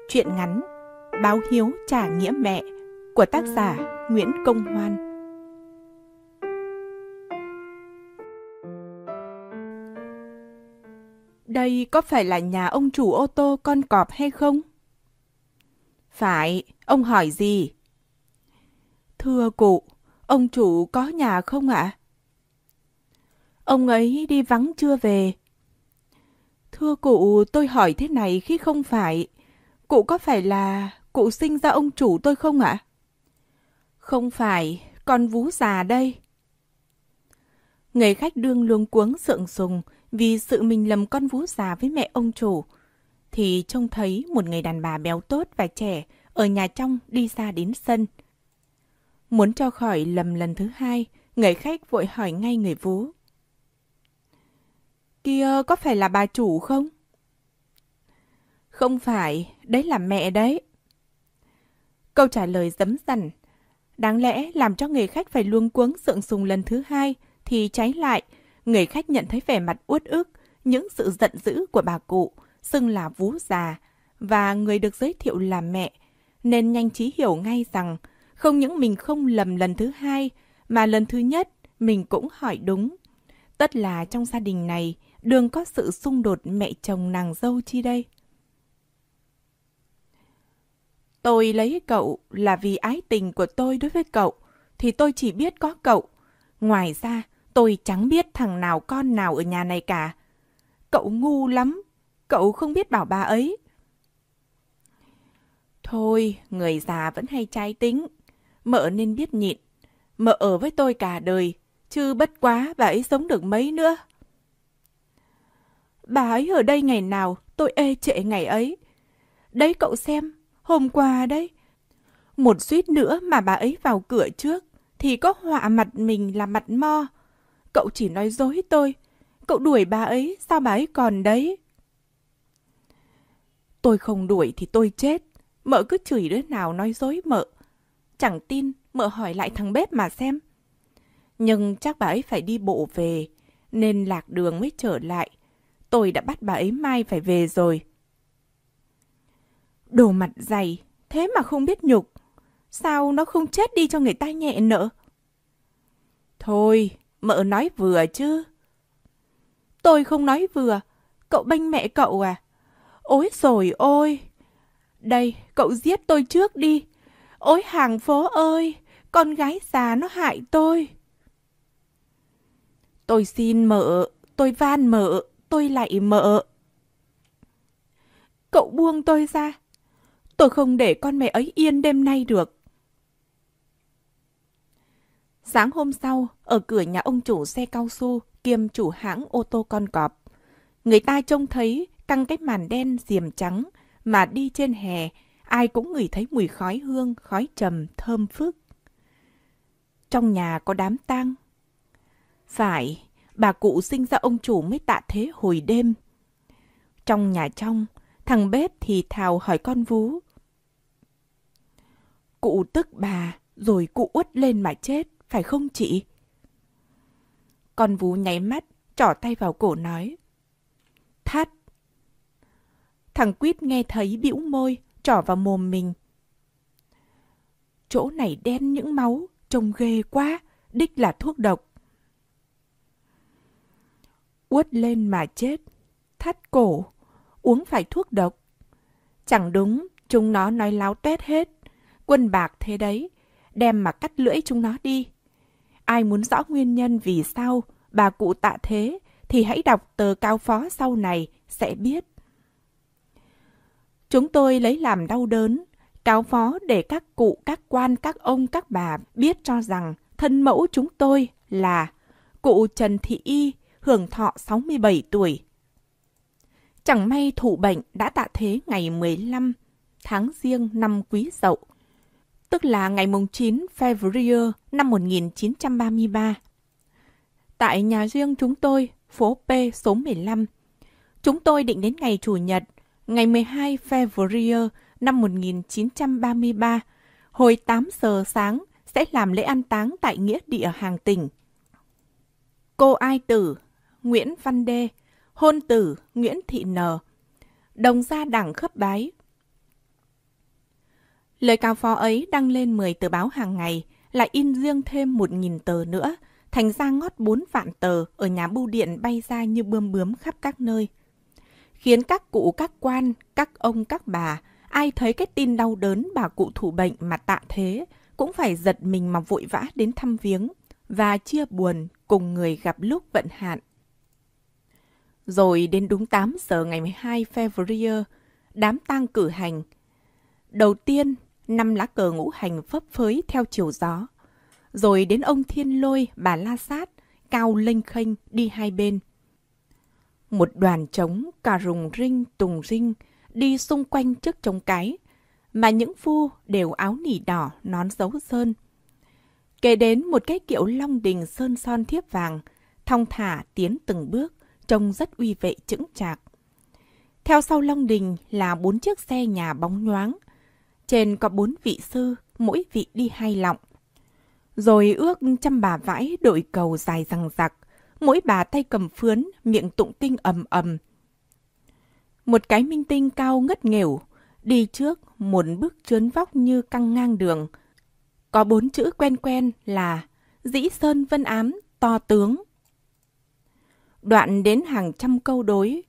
Truyện ngắn Báo hiếu trả nghĩa mẹ của tác giả Nguyễn Công Hoan. Đây có phải là nhà ông chủ ô tô con cọp hay không? Phải, ông hỏi gì? Thưa cụ, ông chủ có nhà không ạ? Ông ấy đi vắng chưa về. Thưa cụ, tôi hỏi thế này khi không phải. Cụ có phải là cụ sinh ra ông chủ tôi không ạ? Không phải, con vú già đây. Người khách đương luống cuống sượng sùng vì sự mình lầm con vú già với mẹ ông chủ, thì trông thấy một người đàn bà béo tốt và trẻ ở nhà trong đi ra đến sân. Muốn cho khỏi lầm lần thứ hai, người khách vội hỏi ngay người vú. Kia có phải là bà chủ không? Không phải, đấy là mẹ đấy. Câu trả lời dấm dằn, đáng lẽ làm cho người khách phải luống cuống sượng sùng lần thứ hai, thì trái lại, người khách nhận thấy vẻ mặt uất ức, những sự giận dữ của bà cụ, xưng là vú già, và người được giới thiệu là mẹ, nên nhanh trí hiểu ngay rằng không những mình không lầm lần thứ hai, mà lần thứ nhất mình cũng hỏi đúng. Tất là trong gia đình này, đương có sự xung đột mẹ chồng nàng dâu chi đây. Tôi lấy cậu là vì ái tình của tôi đối với cậu, thì tôi chỉ biết có cậu. Ngoài ra, tôi chẳng biết thằng nào con nào ở nhà này cả. Cậu ngu lắm, cậu không biết bảo bà ấy. Thôi, người già vẫn hay trái tính. Mợ nên biết nhịn. Mợ ở với tôi cả đời, chứ bất quá bà ấy sống được mấy nữa. Bà ấy ở đây ngày nào, tôi ê trệ ngày ấy. Đấy cậu xem, hôm qua đấy. Một suýt nữa mà bà ấy vào cửa trước, thì có họa mặt mình là mặt mo. Cậu chỉ nói dối tôi. Cậu đuổi bà ấy, sao bà ấy còn đấy? Tôi không đuổi thì tôi chết. Mợ cứ chửi đứa nào nói dối mợ. Chẳng tin, mợ hỏi lại thằng bếp mà xem. Nhưng chắc bà ấy phải đi bộ về, nên lạc đường mới trở lại. Tôi đã bắt bà ấy mai phải về rồi. Đồ mặt dày, thế mà không biết nhục. Sao nó không chết đi cho người ta nhẹ nợ? Thôi, mợ nói vừa chứ. Tôi không nói vừa. Cậu bênh mẹ cậu à? Ôi rồi ôi! Đây, cậu giết tôi trước đi. Ôi hàng phố ơi! Con gái già nó hại tôi. Tôi xin mợ, tôi van mợ, tôi lạy mợ. Cậu buông tôi ra. Tôi không để con mẹ ấy yên đêm nay được. Sáng hôm sau, ở cửa nhà ông chủ xe cao su kiêm chủ hãng ô tô con cọp, người ta trông thấy căng cái màn đen diềm trắng mà đi trên hè, ai cũng ngửi thấy mùi khói hương, khói trầm, thơm phức. Trong nhà có đám tang. Phải, bà cụ sinh ra ông chủ mới tạ thế hồi đêm. Trong nhà trong, thằng bếp thì thào hỏi con vú. Cụ tức bà, rồi cụ uất lên mà chết, phải không chị? Con vú nháy mắt, trỏ tay vào cổ nói. Thắt. Thằng Quýt nghe thấy bĩu môi, trỏ vào mồm mình. Chỗ này đen những máu, trông ghê quá, đích là thuốc độc. Uất lên mà chết, thắt cổ, uống phải thuốc độc. Chẳng đúng, chúng nó nói láo tuét hết. Quân bạc thế đấy, đem mà cắt lưỡi chúng nó đi. Ai muốn rõ nguyên nhân vì sao bà cụ tạ thế thì hãy đọc tờ cáo phó sau này sẽ biết. Chúng tôi lấy làm đau đớn, cáo phó để các cụ, các quan, các ông, các bà biết cho rằng thân mẫu chúng tôi là cụ Trần Thị Y, hưởng thọ 67 tuổi. Chẳng may thụ bệnh đã tạ thế ngày 15 tháng Giêng năm Quý Dậu, tức là ngày 9 February năm 1933. Tại nhà riêng chúng tôi, phố P số 15. Chúng tôi định đến ngày Chủ nhật, ngày 12 February năm 1933, hồi 8 giờ sáng sẽ làm lễ an táng tại nghĩa địa hàng tỉnh. Cô ai tử Nguyễn Văn Đê, hôn tử Nguyễn Thị N, đồng gia đẳng khấp bái. Lời cáo phó ấy đăng lên 10 tờ báo hàng ngày, lại in riêng thêm 1.000 tờ nữa, thành ra ngót 4 vạn tờ ở nhà bưu điện bay ra như bươm bướm khắp các nơi. Khiến các cụ, các quan, các ông, các bà, ai thấy cái tin đau đớn bà cụ thụ bệnh mà tạ thế, cũng phải giật mình mà vội vã đến thăm viếng và chia buồn cùng người gặp lúc vận hạn. Rồi đến đúng 8 giờ ngày 12 February, đám tang cử hành. Đầu tiên, 5 lá cờ ngũ hành phấp phới theo chiều gió. Rồi đến ông Thiên Lôi, bà La Sát, cao lênh khênh đi hai bên. Một đoàn trống cà rùng rinh tùng rinh đi xung quanh trước trống cái, mà những phu đều áo nỉ đỏ, nón dấu sơn. Kế đến một cái kiệu long đình sơn son thiếp vàng, thong thả tiến từng bước, trông rất uy vệ chững chạc. Theo sau long đình là 4 chiếc xe nhà bóng nhoáng. Trên có 4 vị sư, mỗi vị đi 2 lọng. Rồi ước 100 bà vãi đội cầu dài rằng rặc, mỗi bà tay cầm phướn, miệng tụng kinh ầm ầm. Một cái minh tinh cao ngất nghểu, đi trước một bước chướn vóc như căng ngang đường. Có 4 chữ quen quen là Dĩ Sơn Vân Ám, to tướng. Đoạn đến hàng trăm câu đối.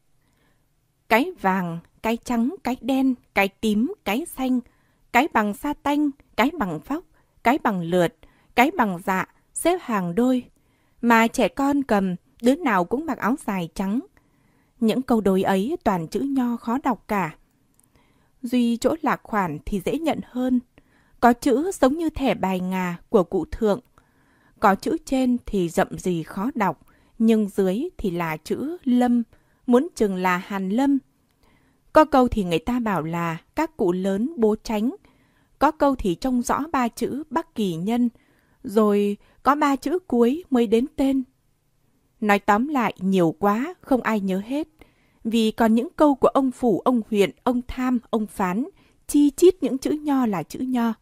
Cái vàng, cái trắng, cái đen, cái tím, cái xanh, cái bằng sa tanh, cái bằng phóc, cái bằng lượt, cái bằng dạ, xếp hàng đôi. Mà trẻ con cầm, đứa nào cũng mặc áo dài trắng. Những câu đối ấy toàn chữ nho khó đọc cả. Duy chỗ lạc khoản thì dễ nhận hơn. Có chữ giống như thẻ bài ngà của cụ thượng. Có chữ trên thì rậm rì khó đọc, nhưng dưới thì là chữ Lâm, muốn chừng là Hàn Lâm. Có câu thì người ta bảo là các cụ lớn bố tránh. Có câu thì trông rõ 3 chữ Bắc Kỳ Nhân, rồi có 3 chữ cuối mới đến tên. Nói tóm lại nhiều quá, không ai nhớ hết. Vì còn những câu của ông Phủ, ông Huyện, ông Tham, ông Phán, chi chít những chữ nho là chữ nho.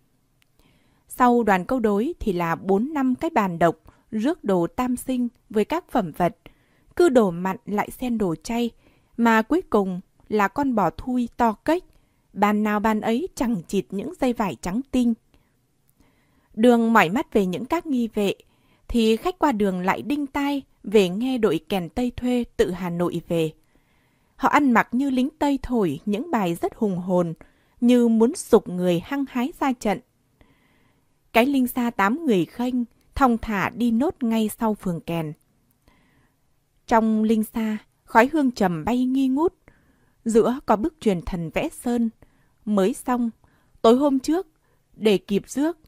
Sau đoàn câu đối thì là 4-5 cái bàn độc, rước đồ tam sinh với các phẩm vật. Cứ đồ mặn lại xen đồ chay, mà cuối cùng là con bò thui to kếch. Bàn nào bàn ấy chẳng chịt những dây vải trắng tinh. Đường mỏi mắt về những các nghi vệ, thì khách qua đường lại đinh tai về nghe đội kèn Tây thuê tự Hà Nội về. Họ ăn mặc như lính Tây thổi những bài rất hùng hồn, như muốn sục người hăng hái ra trận. Cái linh xa 8 người khênh, thong thả đi nốt ngay sau phường kèn. Trong linh xa, khói hương trầm bay nghi ngút. Giữa có bức truyền thần vẽ sơn, mới xong, tối hôm trước, để kịp rước.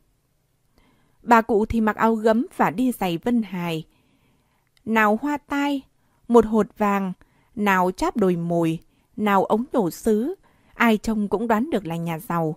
Bà cụ thì mặc áo gấm và đi giày vân hài. Nào hoa tai, một hột vàng, nào cháp đồi mồi, nào ống nhổ sứ, ai trông cũng đoán được là nhà giàu.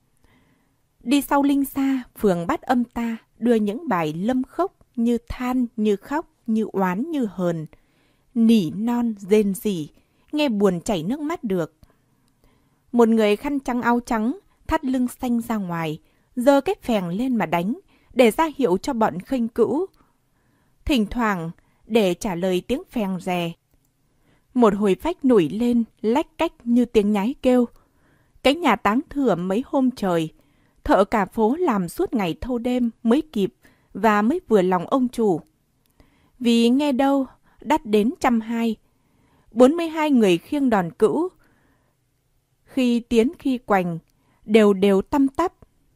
Đi sau linh xa, phường Bát Âm ta đưa những bài lâm khốc như than, như khóc, như oán, như hờn. Nỉ non, rên rỉ, nghe buồn chảy nước mắt được. Một người khăn trắng áo trắng, thắt lưng xanh ra ngoài, giơ cái phèng lên mà đánh, để ra hiệu cho bọn khênh cữu. Thỉnh thoảng, để trả lời tiếng phèng rè, một hồi phách nổi lên, lách cách như tiếng nhái kêu. Cái nhà táng thừa mấy hôm trời, thợ cả phố làm suốt ngày thâu đêm mới kịp và mới vừa lòng ông chủ. Vì nghe đâu, đắt đến 120, 42 người khiêng đòn cữu. Khi tiến khi quành, đều đều tăm tắp.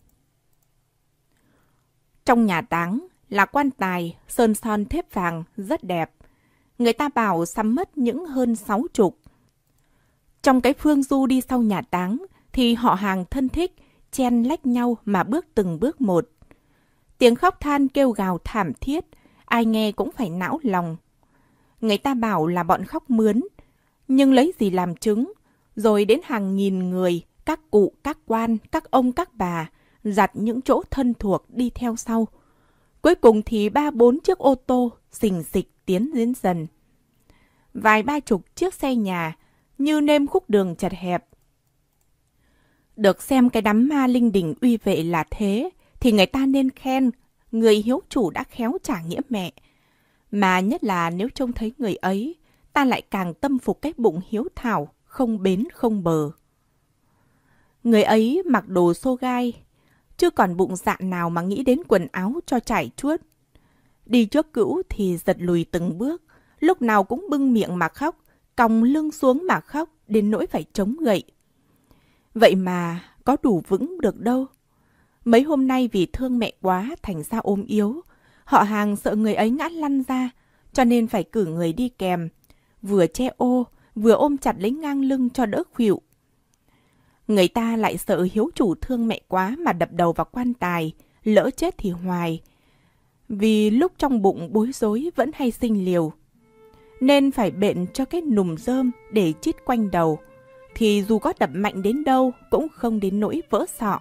Trong nhà táng là quan tài, sơn son thép vàng rất đẹp. Người ta bảo sắm mất những hơn 60. Trong cái phương du đi sau nhà táng thì họ hàng thân thích chen lách nhau mà bước từng bước một. Tiếng khóc than kêu gào thảm thiết, ai nghe cũng phải não lòng. Người ta bảo là bọn khóc mướn, nhưng lấy gì làm chứng? Rồi đến hàng nghìn người, các cụ, các quan, các ông, các bà, giặt những chỗ thân thuộc đi theo sau. Cuối cùng thì 3-4 chiếc ô tô xình xịch tiến đến dần. Vài 30 chiếc xe nhà như nêm khúc đường chật hẹp. Được xem cái đám ma linh đình uy vệ là thế, thì người ta nên khen người hiếu chủ đã khéo trả nghĩa mẹ. Mà nhất là nếu trông thấy người ấy, ta lại càng tâm phục cái bụng hiếu thảo, không bến không bờ. Người ấy mặc đồ xô gai, chưa còn bụng dạ nào mà nghĩ đến quần áo cho trải chuốt. Đi trước cữu thì giật lùi từng bước, lúc nào cũng bưng miệng mà khóc, còng lưng xuống mà khóc, đến nỗi phải chống gậy. Vậy mà có đủ vững được đâu. Mấy hôm nay vì thương mẹ quá thành ra ốm yếu, họ hàng sợ người ấy ngã lăn ra, cho nên phải cử người đi kèm, vừa che ô, vừa ôm chặt lấy ngang lưng cho đỡ khuỵu. Người ta lại sợ hiếu chủ thương mẹ quá mà đập đầu vào quan tài, lỡ chết thì hoài. Vì lúc trong bụng bối rối vẫn hay sinh liều. Nên phải bện cho cái nùm rơm để chít quanh đầu, thì dù có đập mạnh đến đâu cũng không đến nỗi vỡ sọ.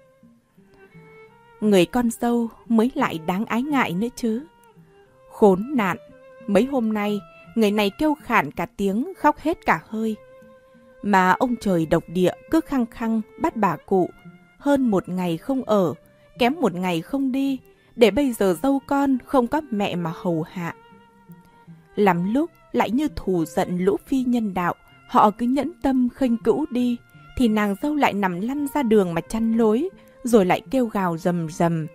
Người con dâu mới lại đáng ái ngại nữa chứ. Khốn nạn, mấy hôm nay người này kêu khản cả tiếng, khóc hết cả hơi. Mà ông trời độc địa cứ khăng khăng bắt bà cụ hơn một ngày không ở, kém một ngày không đi, để bây giờ dâu con không có mẹ mà hầu hạ. Lắm lúc lại như thù giận lũ phi nhân đạo, họ cứ nhẫn tâm khênh cữu đi, thì nàng dâu lại nằm lăn ra đường mà chăn lối, rồi lại kêu gào rầm rầm.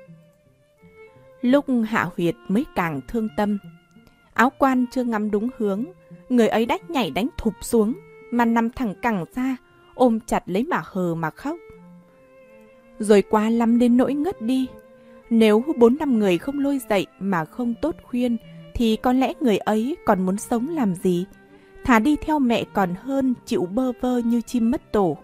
Lúc hạ huyệt mới càng thương tâm. Áo quan chưa ngắm đúng hướng, người ấy đã nhảy đánh thụp xuống, mà nằm thẳng cẳng ra, ôm chặt lấy mà hờ mà khóc. Rồi quá lắm đến nỗi ngất đi. Nếu 4-5 người không lôi dậy mà không tốt khuyên, thì có lẽ người ấy còn muốn sống làm gì? Thà đi theo mẹ còn hơn chịu bơ vơ như chim mất tổ.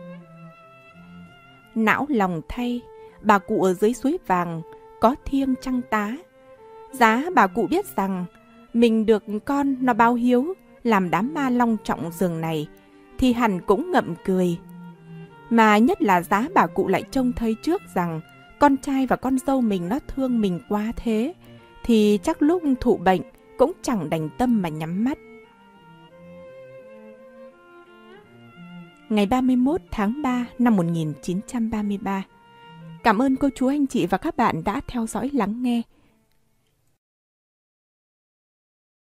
Não lòng thay, bà cụ ở dưới suối vàng, có thiêng trăng tá. Giá bà cụ biết rằng mình được con nó báo hiếu, làm đám ma long trọng giường này, thì hẳn cũng ngậm cười. Mà nhất là giá bà cụ lại trông thấy trước rằng con trai và con dâu mình nó thương mình quá thế, thì chắc lúc thụ bệnh cũng chẳng đành tâm mà nhắm mắt. Ngày 31 tháng 3 năm 1933. Cảm ơn cô chú anh chị và các bạn đã theo dõi lắng nghe.